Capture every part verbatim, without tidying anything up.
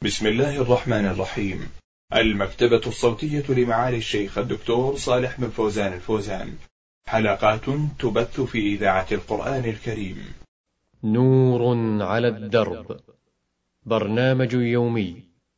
بسم الله الرحمن الرحيم. المكتبة الصوتية لمعالي الشيخ الدكتور صالح بن فوزان الفوزان، حلقات تبث في إذاعة القرآن الكريم. نور على الدرب، برنامج يومي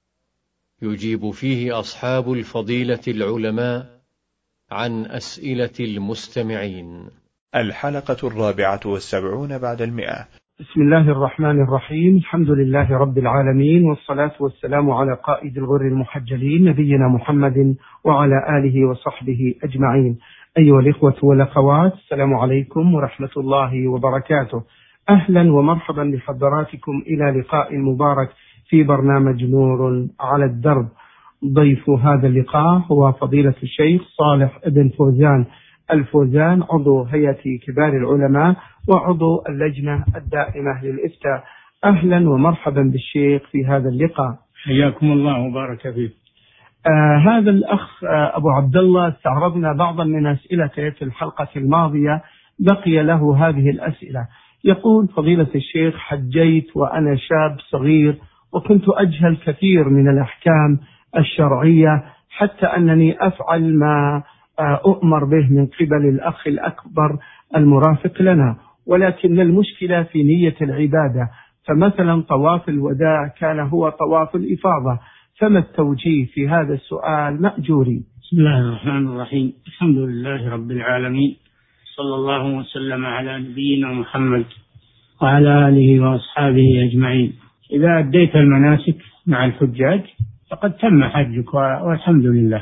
يجيب فيه أصحاب الفضيلة العلماء عن أسئلة المستمعين. الحلقة الرابعة والسبعون بعد المئة. بسم الله الرحمن الرحيم. الحمد لله رب العالمين، والصلاة والسلام على قائد الغر المحجلين نبينا محمد وعلى آله وصحبه أجمعين. أيها الإخوة والأخوات، السلام عليكم ورحمة الله وبركاته. أهلا ومرحبا بحضراتكم إلى لقاء مبارك في برنامج نور على الدرب. ضيف هذا اللقاء هو فضيلة الشيخ صالح بن فوزان الفوزان، عضو هيئة كبار العلماء وعضو اللجنة الدائمة للإفتاء. أهلا ومرحبا بالشيخ في هذا اللقاء. حياكم الله وبارك فيك. آه هذا الأخ آه أبو عبد الله استعرضنا بعضا من أسئلته في الحلقة الماضية، بقي له هذه الأسئلة. يقول فضيلة الشيخ: حجيت وأنا شاب صغير وكنت أجهل كثير من الأحكام الشرعية، حتى أنني أفعل ما أؤمر به من قبل الأخ الأكبر المرافق لنا، ولكن المشكلة في نية العبادة. فمثلا طواف الوداع كان هو طواف الإفاضة، فما التوجيه في هذا السؤال مأجوري؟ بسم الله الرحمن الرحيم. الحمد لله رب العالمين، صلى الله وسلم على نبينا محمد وعلى آله وأصحابه أجمعين. إذا أديت المناسك مع الحجاج فقد تم حجك والحمد لله.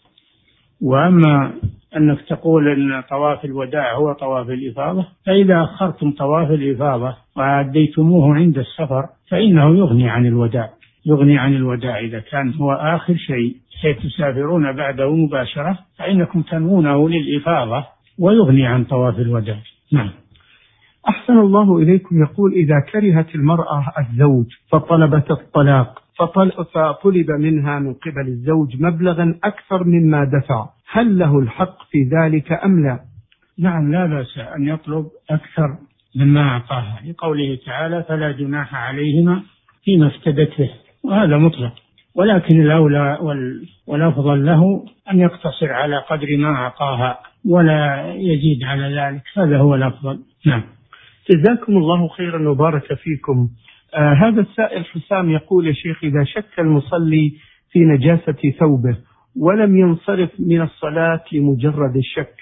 وأما أنك تقول أن طواف الوداع هو طواف الإفاضة، فإذا أخرتم طواف الإفاضة وأديتموه عند السفر فإنه يغني عن الوداع، يغني عن الوداع إذا كان هو آخر شيء حيث تسافرون بعده مباشرة، فإنكم تنوونه للإفاضة ويغني عن طواف الوداع. نعم. أحسن الله إليكم. يقول: إذا كرهت المرأة الزوج فطلبت الطلاق فطلب منها من قبل الزوج مبلغا أكثر مما دفع، هل له الحق في ذلك أم لا؟ نعم، لا بأس أن يطلب أكثر مما أعطاها، لقوله تعالى: فلا جناح عليهما فيما افتدت به، وهذا مطلق. ولكن الأولى والأفضل له أن يقتصر على قدر ما أعطاها ولا يزيد على ذلك، هذا هو الأفضل. نعم. جزاكم الله خيرا وبارك فيكم. آه هذا السائل حسام يقول: يا شيخ، إذا شك المصلي في نجاسة ثوبه ولم ينصرف من الصلاة لمجرد الشك،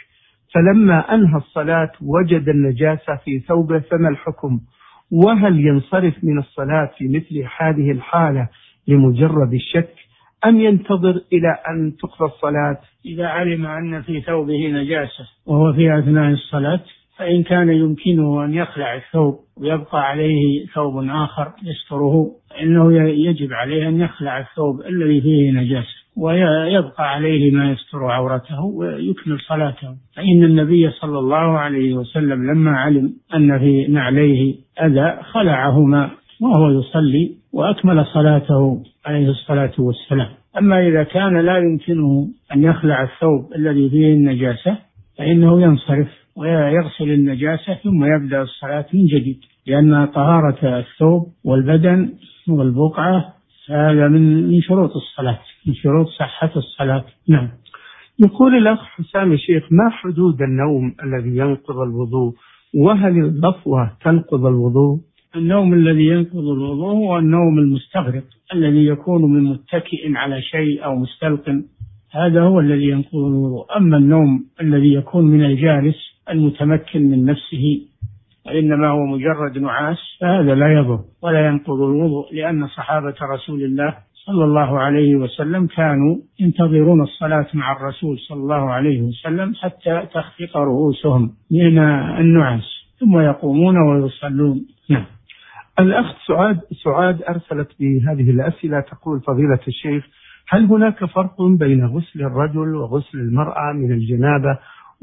فلما أنهى الصلاة وجد النجاسة في ثوبه، فما الحكم؟ وهل ينصرف من الصلاة في مثل هذه الحالة لمجرد الشك أم ينتظر إلى أن تقضى الصلاة؟ إذا علم أن في ثوبه نجاسة وهو في أثناء الصلاة، فإن كان يمكنه أن يخلع الثوب ويبقى عليه ثوب آخر يستره، إنه يجب عليه أن يخلع الثوب الذي فيه نجاسة ويبقى عليه ما يستر عورته ويكمل صلاته. فإن النبي صلى الله عليه وسلم لما علم أن في نعليه أذى خلعهما وهو يصلي وأكمل صلاته عليه الصلاة والسلام. أما إذا كان لا يمكنه أن يخلع الثوب الذي فيه النجاسة فإنه ينصرف ويغسل النجاسة ثم يبدأ الصلاة من جديد، لأن طهارة الثوب والبدن والبقعة هذا من شروط الصلاة، من شروط صحة الصلاة. نعم. يقول الأخ حسام: الشيخ، ما حدود النوم الذي ينقض الوضوء؟ وهل الغفوة تنقض الوضوء؟ النوم الذي ينقض الوضوء هو النوم المستغرق الذي يكون من متكئ على شيء أو مستلقٍ، هذا هو الذي ينقض الوضوء. أما النوم الذي يكون من الجالس المتمكن من نفسه وإنما هو مجرد نعاس فهذا لا يضر ولا ينقض الوضوء، لأن صحابة رسول الله صلى الله عليه وسلم كانوا ينتظرون الصلاة مع الرسول صلى الله عليه وسلم حتى تخفق رؤوسهم من النعاس ثم يقومون ويصلون. نعم. الأخت سعاد سعاد أرسلت بهذه الأسئلة، تقول: فضيلة الشيخ، هل هناك فرق بين غسل الرجل وغسل المرأة من الجنابة؟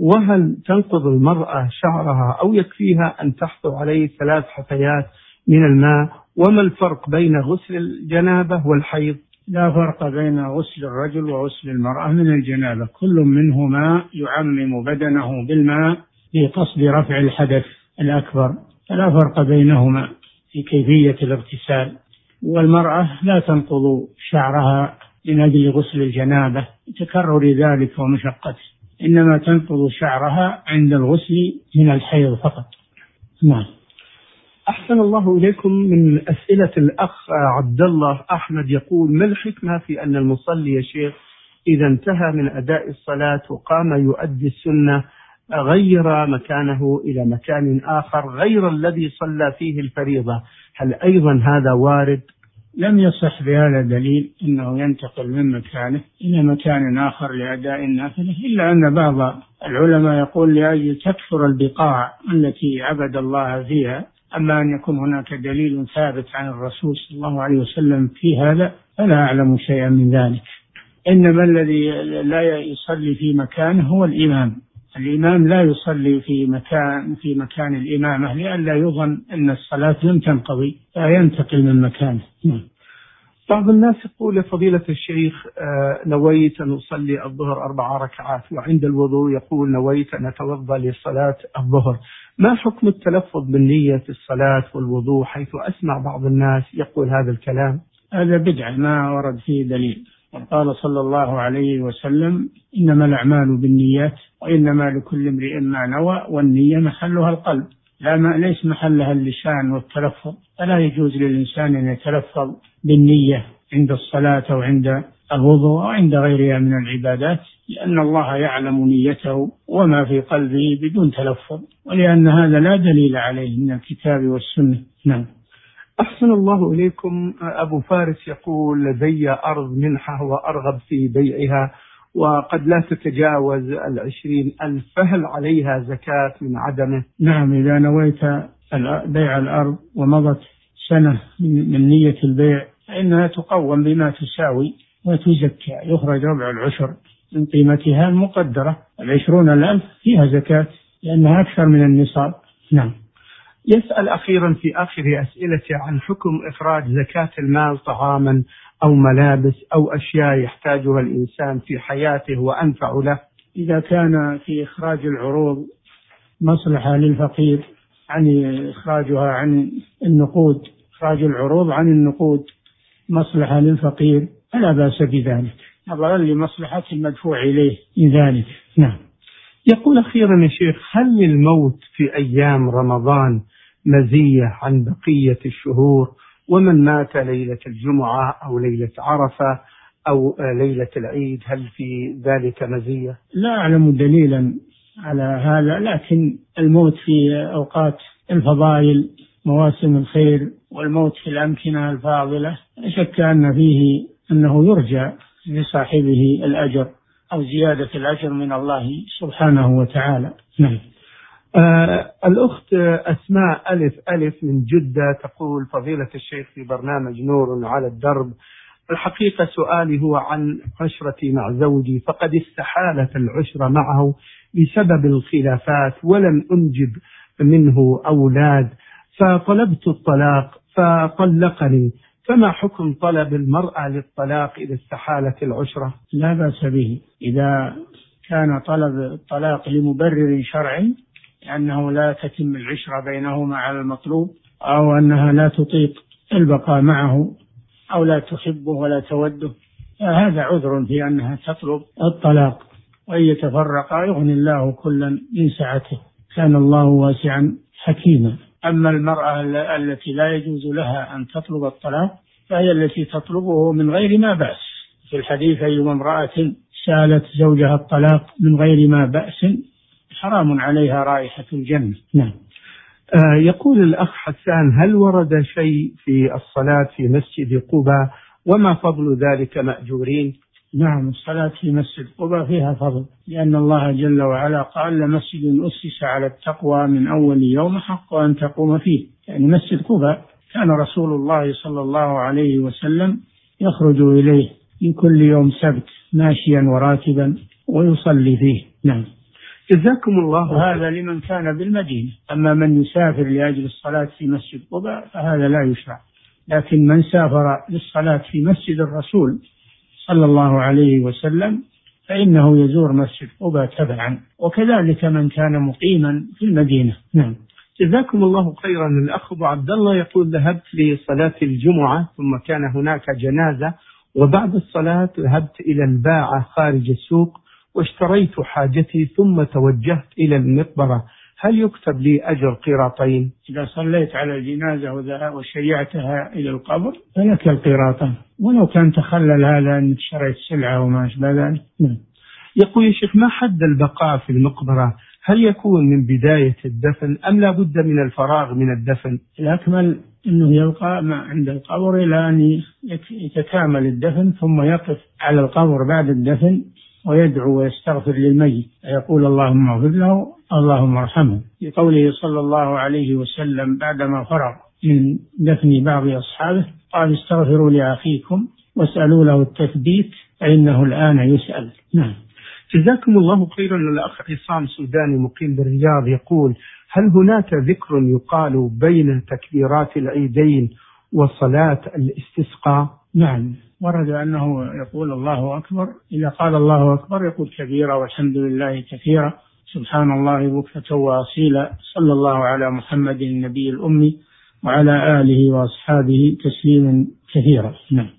وهل تنقض المرأة شعرها أو يكفيها أن تحصل عليه ثلاث حثيات من الماء؟ وما الفرق بين غسل الجنابة والحيض؟ لا فرق بين غسل الرجل وغسل المرأة من الجنابة، كل منهما يعمم بدنه بالماء بقصد رفع الحدث الأكبر، فلا فرق بينهما في كيفية الاغتسال. والمرأة لا تنقض شعرها من أجل غسل الجنابة تكرر ذلك ومشقته، إنما تنقض شعرها عند الغسل من الحيض فقط. نعم. أحسن الله إليكم. من أسئلة الأخ عبد الله أحمد يقول: ما الحكمة في أن المصلي يا شيخ إذا انتهى من أداء الصلاة وقام يؤدي السنة غير مكانه إلى مكان آخر غير الذي صلى فيه الفريضة، هل أيضا هذا وارد؟ لم يصح بهذا دليل أنه ينتقل من مكانه إلى مكان آخر لأداء النافلة، إلا أن بعض العلماء يقول لأجل تكثر البقاع التي عبد الله فيها. أما أن يكون هناك دليل ثابت عن الرسول صلى الله عليه وسلم في هذا فلا أعلم شيئا من ذلك. إنما الذي لا يصلي في مكانه هو الإمام. الإمام لا يصلي في مكان في مكان الإمامة لئلا يظن أن الصلاة لم تنقضي فينتقل من مكانه. بعض الناس يقول: فضيلة الشيخ نويت أن أصلي الظهر أربع ركعات، وعند الوضوء يقول نويت أن أتوضأ لصلاة الظهر، ما حكم التلفظ بالنية في الصلاة والوضوء؟ حيث أسمع بعض الناس يقول هذا الكلام. هذا بدعة ما ورد فيه دليل. قال صلى الله عليه وسلم: إنما الأعمال بالنيات وإنما لكل امرئ ما نوى، والنية محلها القلب لا ما ليس محلها اللسان والتلفظ، فلا يجوز للإنسان أن يتلفظ بالنية عند الصلاة أو عند الوضوء أو عند غيرها من العبادات، لأن الله يعلم نيته وما في قلبه بدون تلفظ، ولأن هذا لا دليل عليه من الكتاب والسنة. نعم. أحسن الله إليكم. أبو فارس يقول: لدي أرض منحة وأرغب في بيعها وقد لا تتجاوز العشرين ألف، فهل عليها زكاة من عدمه؟ نعم، إذا نويت بيع الأرض ومضت سنة من نية البيع فإنها تقوم بما تساوي وتزكى، يخرج ربع العشر من قيمتها المقدرة. العشرون الألف فيها زكاة لأنها أكثر من النصاب. نعم. يسأل أخيرا في آخر أسئلته عن حكم إخراج زكاة المال، طعاما أو ملابس أو أشياء يحتاجها الإنسان في حياته وأنفع له. إذا كان في إخراج العروض مصلحة للفقير عن إخراجها عن النقود، إخراج العروض عن النقود مصلحة للفقير فلا بأس بذلك، نظرا لمصلحة المدفوع إليه من ذلك. نعم. يقول أخيرا يا شيخ: هل للموت في أيام رمضان مزية عن بقية الشهور؟ ومن مات ليلة الجمعة أو ليلة عرفة أو ليلة العيد هل في ذلك مزية؟ لا أعلم دليلا على هذا، لكن الموت في أوقات الفضائل مواسم الخير والموت في الأمكنة الفاضلة لا شك أن فيه أنه يرجى لصاحبه الأجر أو زيادة الأجر من الله سبحانه وتعالى. نعم. آه الأخت أسماء ألف ألف من جدة تقول: فضيلة الشيخ في برنامج نور على الدرب، الحقيقة سؤالي هو عن عشرتي مع زوجي، فقد استحالت العشرة معه بسبب الخلافات ولم أنجب منه أولاد، فطلبت الطلاق فطلقني، فما حكم طلب المرأة للطلاق إذا استحالت العشرة؟ لا بأس به إذا كان طلب الطلاق لمبرر شرعي، لأنه لا تتم العشرة بينهما على المطلوب، أو أنها لا تطيق البقاء معه أو لا تحبه ولا توده، هذا عذر في أنها تطلب الطلاق، وإن يتفرقا يغني الله كلا من سعته، كان الله واسعا حكيما. أما المرأة التي لا يجوز لها أن تطلب الطلاق فهي التي تطلبه من غير ما بأس. في الحديث: أيما امرأة سألت زوجها الطلاق من غير ما بأس حرام عليها رائحة الجنة. نعم. آه يقول الأخ حسان: هل ورد شيء في الصلاة في مسجد قباء وما فضل ذلك مأجورين؟ نعم، الصلاة في مسجد قباء فيها فضل، لأن الله جل وعلا قال: لمسجد أسس على التقوى من أول يوم حق أن تقوم فيه. يعني مسجد قباء كان رسول الله صلى الله عليه وسلم يخرج إليه في كل يوم سبت ماشيا وراكبا ويصلي فيه. نعم. جزاكم الله. وهذا لمن كان بالمدينة. أما من يسافر لأجل الصلاة في مسجد قباء فهذا لا يشرع، لكن من سافر للصلاة في مسجد الرسول صلى الله عليه وسلم فإنه يزور مسجد قباء تبعا، وكذلك من كان مقيما في المدينة. نعم. جزاكم الله خيرا. الأخ أبو عبد الله يقول ذهبت لصلاة الجمعة ثم كان هناك جنازة، وبعد الصلاة ذهبت إلى الباعة خارج السوق واشتريت حاجتي ثم توجهت إلى المقبرة، هل يكتب لي أجر قيراطين؟ إذا صليت على الجنازة وشيعتها إلى القبر فلك القيراطين، ولو كان تخلل هذا أنك شريت سلعة وما أشبه ذلك. يقول يا شيخ ما حد البقاء في المقبرة؟ هل يكون من بداية الدفن أم لا بد من الفراغ من الدفن؟ الأكمل أنه يبقى عند القبر إلى أن يتكامل الدفن، ثم يقف على القبر بعد الدفن ويدعو ويستغفر للميت، يقول اللهم اغفر له اللهم ارحمه، لقوله صلى الله عليه وسلم بعدما فرغ من دفن بعض أصحابه قال استغفروا لأخيكم واسألوا له التثبيت فإنه الآن يسأل. نعم. جزاكم الله خيرا. الأخ عصام سوداني مقيم بالرياض يقول هل هناك ذكر يقال بين تكبيرات العيدين وصلاة الاستسقاء؟ نعم، ورد أنه يقول الله أكبر، إذا قال الله أكبر يقول كبيرا والحمد لله كثيرا سبحان الله بكرة وأصيلا، صلى الله على محمد النبي الأمي وعلى آله وأصحابه تسليما كثيرا. نعم.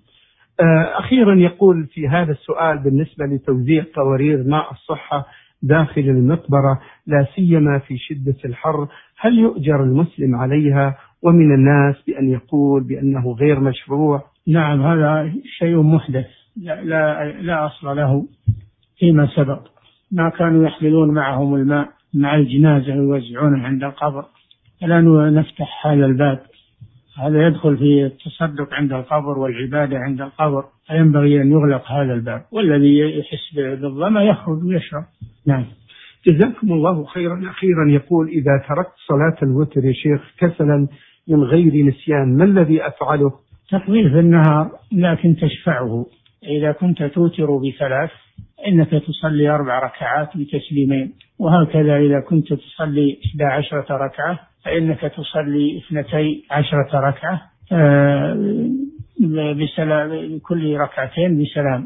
أخيرا يقول في هذا السؤال بالنسبة لتوزيع قوارير ماء الصحة داخل المقبرة لا سيما في شدة الحر، هل يؤجر المسلم عليها ومن الناس بأن يقول بأنه غير مشروع؟ نعم، هذا شيء محدث لا, لا, لا أصل له فيما سبق، ما كانوا يحملون معهم الماء مع الجنازة ويوزعونه عند القبر، الآن نفتح هذا الباب، هذا يدخل في التصدق عند القبر والعبادة عند القبر، فينبغي أن يغلق هذا الباب، والذي يحس بالظما يخرج ويشرب. نعم. جزاكم الله خيرا. أخيرا يقول إذا تركت صلاة الوتر يا شيخ كسلا من غير نسيان ما الذي أفعله؟ تطويل في النهار لكن تشفعه، إذا كنت توتر بثلاث إنك تصلي أربع ركعات بتسليمين، وهكذا إذا كنت تصلي إحدى عشرة ركعة فإنك تصلي اثنتي عشرة ركعة بسلام، كل ركعتين بسلام،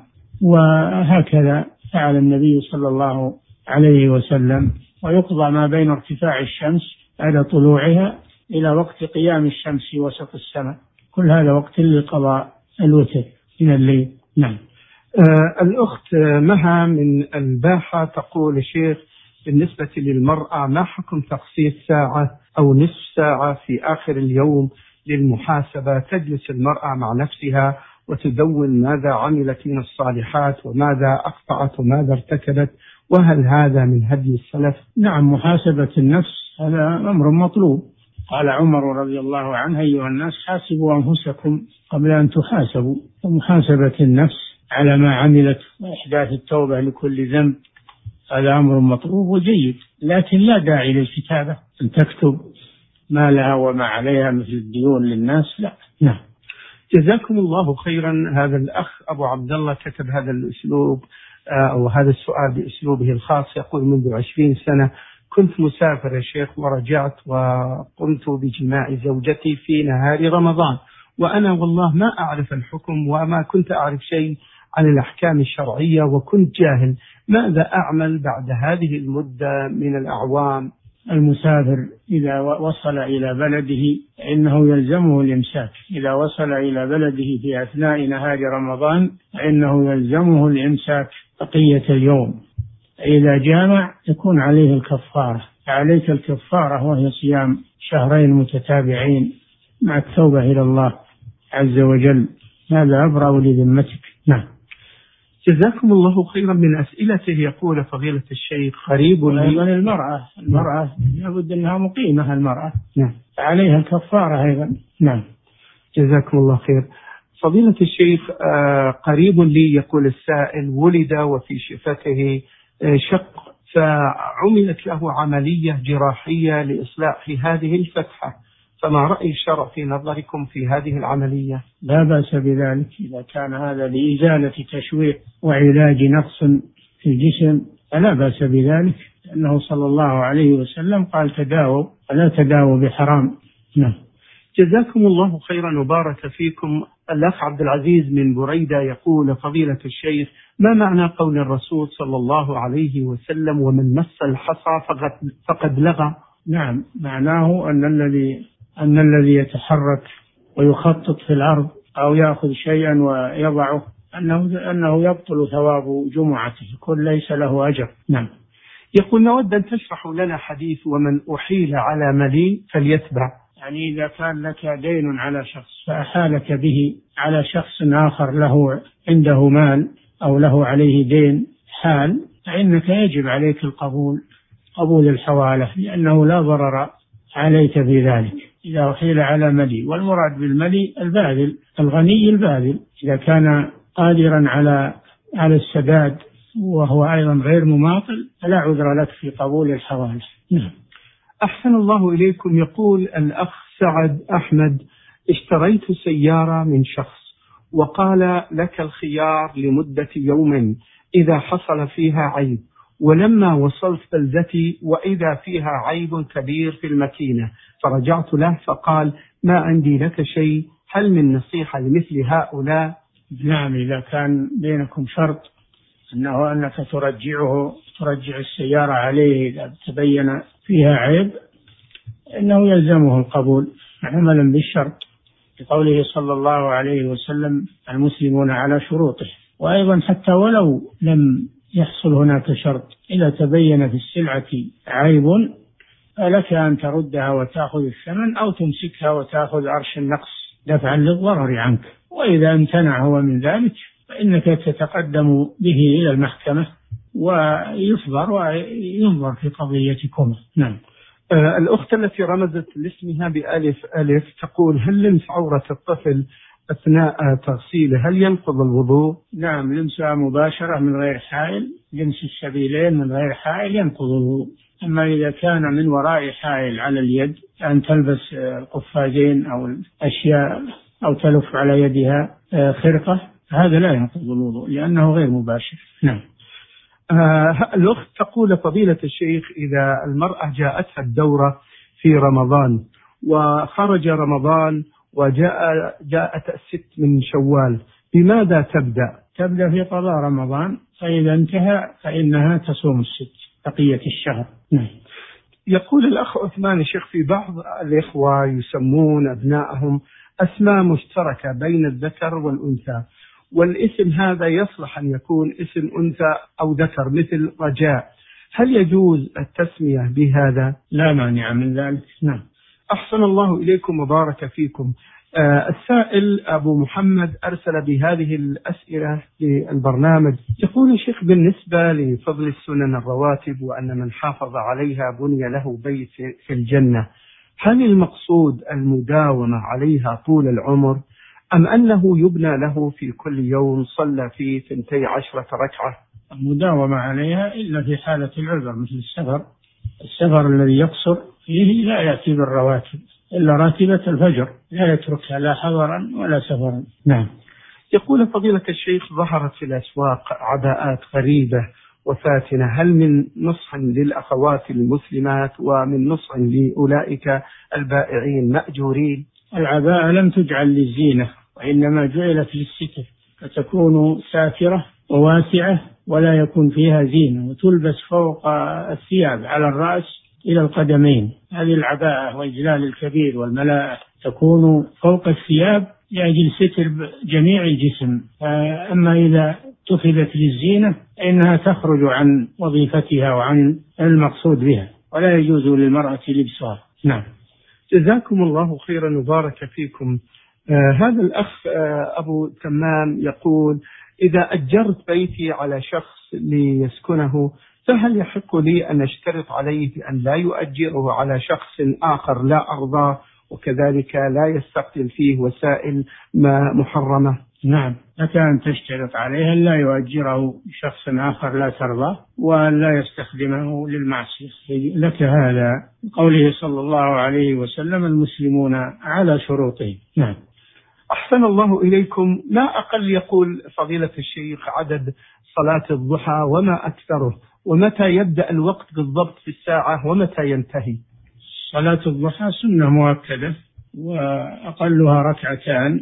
وهكذا فعل النبي صلى الله عليه وسلم. ويقضى ما بين ارتفاع الشمس على طلوعها إلى وقت قيام الشمس وسط السماء، كل هذا وقت لقضاء الوتر من الليل. نعم. آه الأخت مها من الباحة تقول الشيخ بالنسبة للمرأة ما حكم تخصيص ساعة أو نصف ساعة في آخر اليوم للمحاسبة، تجلس المرأة مع نفسها وتدون ماذا عملت من الصالحات وماذا أخطأت وماذا ارتكبت، وهل هذا من هدي السلف؟ نعم، محاسبة النفس هذا أمر مطلوب، قال عمر رضي الله عنه أيها الناس حاسبوا أنفسكم قبل أن تحاسبوا، ومحاسبة النفس على ما عملت وإحداث التوبة لكل ذنب هذا أمر مطلوب وجيد، لكن لا داعي للكتابة أن تكتب ما لها وما عليها مثل الديون للناس، لا. نعم. جزاكم الله خيرا. هذا الأخ أبو عبد الله كتب هذا الأسلوب أو هذا السؤال بأسلوبه الخاص، يقول منذ عشرين سنة كنت مسافر يا شيخ ورجعت وقمت بجماع زوجتي في نهار رمضان، وأنا والله ما أعرف الحكم وما كنت أعرف شيء عن الأحكام الشرعية وكنت جاهل، ماذا أعمل بعد هذه المدة من الأعوام؟ المسافر إذا وصل إلى بلده إنه يلزمه الإمساك، إذا وصل إلى بلده في أثناء نهار رمضان فإنه يلزمه الإمساك بقية اليوم، إذا جامع يكون عليه الكفارة، عليك الكفارة وهي صيام شهرين متتابعين مع التوبة إلى الله عز وجل، هذا أبرأ لذمتك. نعم. جزاكم الله خيرا. من أسئلته يقول فضيلة الشيخ قريب لي المرأة المرأة لابد أنها مقيمة، المرأة نعم عليها الكفارة أيضا. نعم. جزاكم الله خير. فضيلة الشيخ قريب لي يقول السائل ولد وفي شفته شق فعملت له عملية جراحية لإصلاح هذه الفتحة، فما رأي الشرع في نظركم في هذه العملية؟ لا بأس بذلك إذا كان هذا لإزالة تشويه وعلاج نقص في الجسم فلا بأس بذلك، لأنه صلى الله عليه وسلم قال تداووا ولا تداووا بحرام. نعم. جزاكم الله خيرا وبارك فيكم. الأخ عبد العزيز من بريدة يقول فضيلة الشيخ ما معنى قول الرسول صلى الله عليه وسلم ومن مس الحصى فقد, فقد لغى، نعم، معناه أن الذي أن الذي يتحرك ويخطط في الأرض أو يأخذ شيئا ويضعه أنه أنه يبطل ثواب جمعته، يكون ليس له أجر. نعم. يقول نود أن تشرح لنا حديث ومن أحيل على مليء فليتبع. يعني إذا كان لك دين على شخص فأحالك به على شخص آخر له عنده مال أو له عليه دين حال، فإنك يجب عليك القبول قبول الحوالة، لأنه لا ضرر عليك في ذلك إذا أحيل على مليء. والمراد بالمليء الباذل، الغني الباذل، إذا كان قادرا على على السداد وهو أيضا غير مماطل فلا عذر لك في قبول الحوالة. نعم. أحسن الله إليكم. يقول الأخ سعد أحمد: اشتريت سيارة من شخص وقال لك الخيار لمدة يوم إذا حصل فيها عيب، ولما وصلت بلدتي وإذا فيها عيب كبير في الماكينة فرجعت له فقال ما عندي لك شيء، هل من نصيحة لمثل هؤلاء؟ نعم، إذا كان بينكم شرط أنه أنك ترجعه ترجع السيارة عليه إذا تبين فيها عيب، إنه يلزمه القبول عملا بالشرط، لقوله صلى الله عليه وسلم: المسلمون على شروطه. وأيضا حتى ولو لم يحصل هناك شرط، إذا تبين في السلعة عيب فلك أن تردها وتأخذ الثمن، أو تمسكها وتأخذ عرش النقص دفعا للضرر عنك. وإذا امتنع هو من ذلك فإنك تتقدم به إلى المحكمة ويصبر وينظر في قضيتكم. نعم. آه الأخت التي رمزت لاسمها بألف ألف تقول: هل لمس عورة الطفل أثناء تغسيله هل ينقض الوضوء؟ نعم، لمسها مباشرة من غير حائل، لمس السبيلين من غير حائل ينقض الوضوء. أما إذا كان من وراء حائل على اليد، أن تلبس قفازين أو أشياء أو تلف على يدها خرقة، هذا لا ينقض الوضوء لأنه غير مباشر. نعم. آه الأخت تقول: فضيلة الشيخ، إذا المرأة جاءتها الدورة في رمضان وخرج رمضان وجاء جاءت الست من شوال، بماذا تبدأ؟ تبدأ في قضاء رمضان، فإذا انتهى فإنها تصوم الست بقية الشهر. نعم. يقول الأخ عثمان: الشيخ، في بعض الإخوة يسمون أبنائهم أسماء مشتركة بين الذكر والأنثى، والاسم هذا يصلح أن يكون اسم أنثى أو ذكر مثل رجاء، هل يجوز التسمية بهذا؟ لا مانع من ذلك. نعم. أحسن الله إليكم وبارك فيكم. آه السائل أبو محمد أرسل بهذه الأسئلة للبرنامج، يقول: الشيخ، بالنسبة لفضل السنن الرواتب وأن من حافظ عليها بني له بيت في الجنة، هل المقصود المداومة عليها طول العمر، أم أنه يبنى له في كل يوم صلى فيه ثنتي عشرة ركعة؟ المداومة عليها إلا في حالة العذر مثل السفر، السفر الذي يقصر فيه لا يأتي بالرواتب إلا راتبة الفجر، لا يتركها لا حضرا ولا سفرا. نعم. يقول: فضيلة الشيخ، ظهرت في الأسواق عباءات غريبة وفاتنة، هل من نصح للأخوات المسلمات ومن نصح لأولئك البائعين مأجورين؟ العباءة لم تجعل للزينة وإنما جعلت للستر، فتكون ساترة وواسعة ولا يكون فيها زينة، وتلبس فوق الثياب على الرأس إلى القدمين. هذه العباءة والجلال الكبير والملاءة تكون فوق الثياب لأجل ستر جميع الجسم. أما إذا اتخذت للزينة فإنها تخرج عن وظيفتها وعن المقصود بها، ولا يجوز للمرأة لبسها. نعم. جزاكم الله خيرا وبارك فيكم. آه هذا الأخ آه أبو تمام يقول: إذا أجرت بيتي على شخص ليسكنه فهل يحق لي أن أشترط عليه أن لا يؤجره على شخص آخر لا أرضاه، وكذلك لا يستقتل فيه وسائل ما محرمة؟ نعم، لك أن تشترط عليه أن لا يؤجره شخص آخر لا ترضاه وأن لا يستخدمه للمعصية، لك هذا قوله صلى الله عليه وسلم: المسلمون على شروطهم. نعم. أحسن الله إليكم. ما أقل يقول فضيلة الشيخ عدد صلاة الضحى وما أكثره، ومتى يبدأ الوقت بالضبط في الساعة ومتى ينتهي؟ صلاة الضحى سنة مؤكدة، وأقلها ركعتان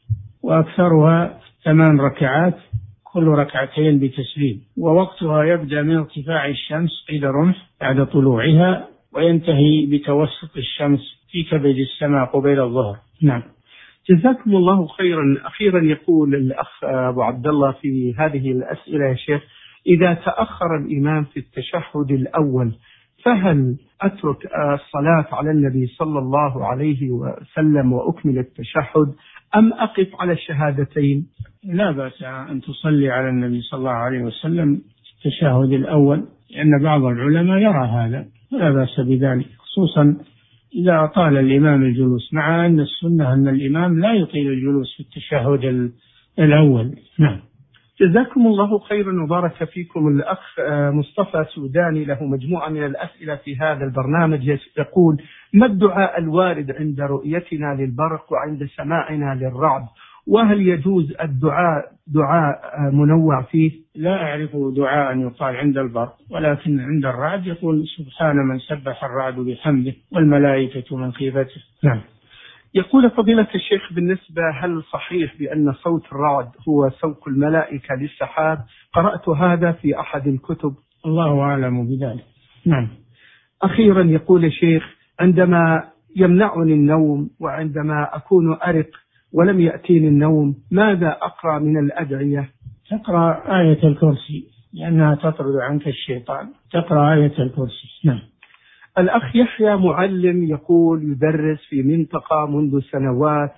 وأكثرها ثمان ركعات، كل ركعتين بتسليم، ووقتها يبدأ من ارتفاع الشمس قيد رمح بعد طلوعها وينتهي بتوسط الشمس في كبد السماء قبيل الظهر. نعم. جزاكم الله خيرا. أخيرا يقول الأخ أبو عبد الله في هذه الأسئلة يا شيخ: إذا تأخر الإمام في التشهد الأول فهل أترك الصلاة على النبي صلى الله عليه وسلم وأكمل التشهد أم أقف على الشهادتين؟ لا بأس أن تصلي على النبي صلى الله عليه وسلم التشهد الأول، لأن بعض العلماء يرى هذا، لا بأس بذلك، خصوصا إذا أطال الإمام الجلوس، مع أن السنة أن الإمام لا يطيل الجلوس في التشهد الأول. نعم. جزاكم الله خيرا وبارك فيكم. الأخ مصطفى سوداني له مجموعة من الأسئلة في هذا البرنامج، يقول: ما الدعاء الوارد عند رؤيتنا للبرق وعند سماعنا للرعد؟ وهل يجوز الدعاء دعاء منوع فيه؟ لا أعرف دعاء يقال عند البرق، ولكن عند الرعد يقول: سبحان من سبح الرعد بحمده والملائكة من خيفته. نعم. يقول فضيلة الشيخ: بالنسبة هل صحيح بأن صوت الرعد هو سوق الملائكة للسحاب؟ قرأت هذا في أحد الكتب. الله أعلم بذلك. نعم. أخيرا يقول الشيخ: عندما يمنعني النوم وعندما أكون أرق ولم يأتيني النوم ماذا أقرأ من الأدعية؟ تقرأ آية الكرسي لأنها تطرد عنك الشيطان، تقرأ آية الكرسي. نعم. الأخ يحيى معلم يقول: يدرس في منطقة منذ سنوات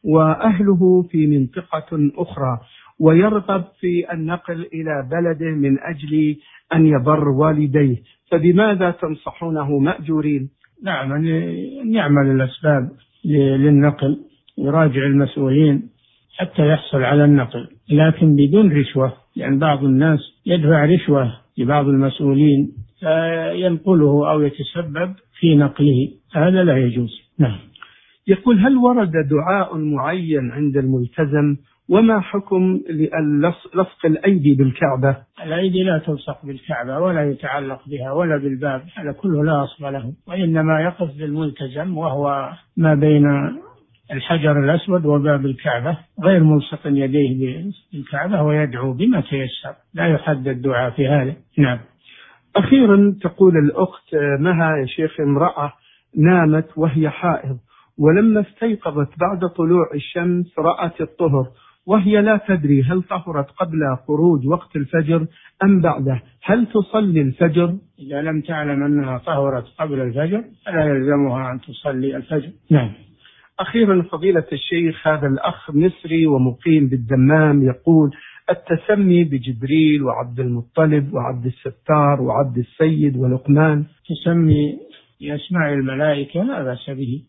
وأهله في منطقة أخرى، ويرغب في النقل إلى بلده من أجل أن يبر والديه، فبماذا تنصحونه مأجورين؟ نعم، أن يعمل الأسباب للنقل، يراجع المسؤولين حتى يحصل على النقل، لكن بدون رشوة، لأن يعني بعض الناس يدفع رشوة لبعض المسؤولين فينقله أو يتسبب في نقله، هذا لا يجوز. نعم. يقول: هل ورد دعاء معين عند الملتزم؟ وما حكم لصق الأيدي بالكعبة؟ الأيدي لا تلصق بالكعبة ولا يتعلق بها ولا بالباب، هذا كله لا أصل له، وإنما يقف للملتزم وهو ما بين الحجر الأسود وباب الكعبة، غير ملصق يديه بالكعبة، ويدعو بما تيسر، لا يحدد دعاء في هذا. نعم. أخيرا تقول الأخت: مها يا شيخ امرأة نامت وهي حائض، ولما استيقظت بعد طلوع الشمس رأت الطهر، وهي لا تدري هل طهرت قبل خروج وقت الفجر أم بعده، هل تصلي الفجر؟ إذا لم تعلم أنها طهرت قبل الفجر فلا يلزمها أن تصلي الفجر. نعم. أخيرا فضيلة الشيخ، هذا الأخ مصري ومقيم بالدمام يقول: التسمي بجبريل وعبد المطلب وعبد الستار وعبد السيد ولقمان. تسمي بأسماء الملائكة لا بأس به،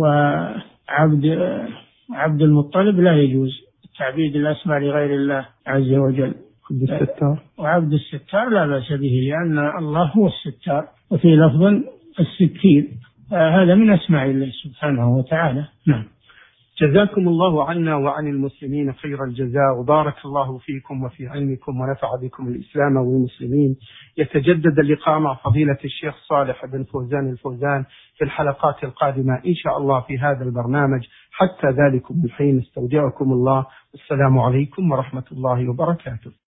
وعبد عبد المطلب لا يجوز تعبيد الأسماء لغير الله عز وجل. عبد الستار وعبد الستار لا بأس به، لأن الله هو الستار، وفي لفظ الستير، هذا من أسماء الله سبحانه وتعالى. نعم. جزاكم الله عنا وعن المسلمين خير الجزاء، وبارك الله فيكم وفي علمكم ونفع بكم الإسلام والمسلمين. يتجدد اللقاء مع فضيلة الشيخ صالح بن فوزان الفوزان في الحلقات القادمة إن شاء الله في هذا البرنامج. حتى ذلكم الحين استودعكم الله، السلام عليكم ورحمة الله وبركاته.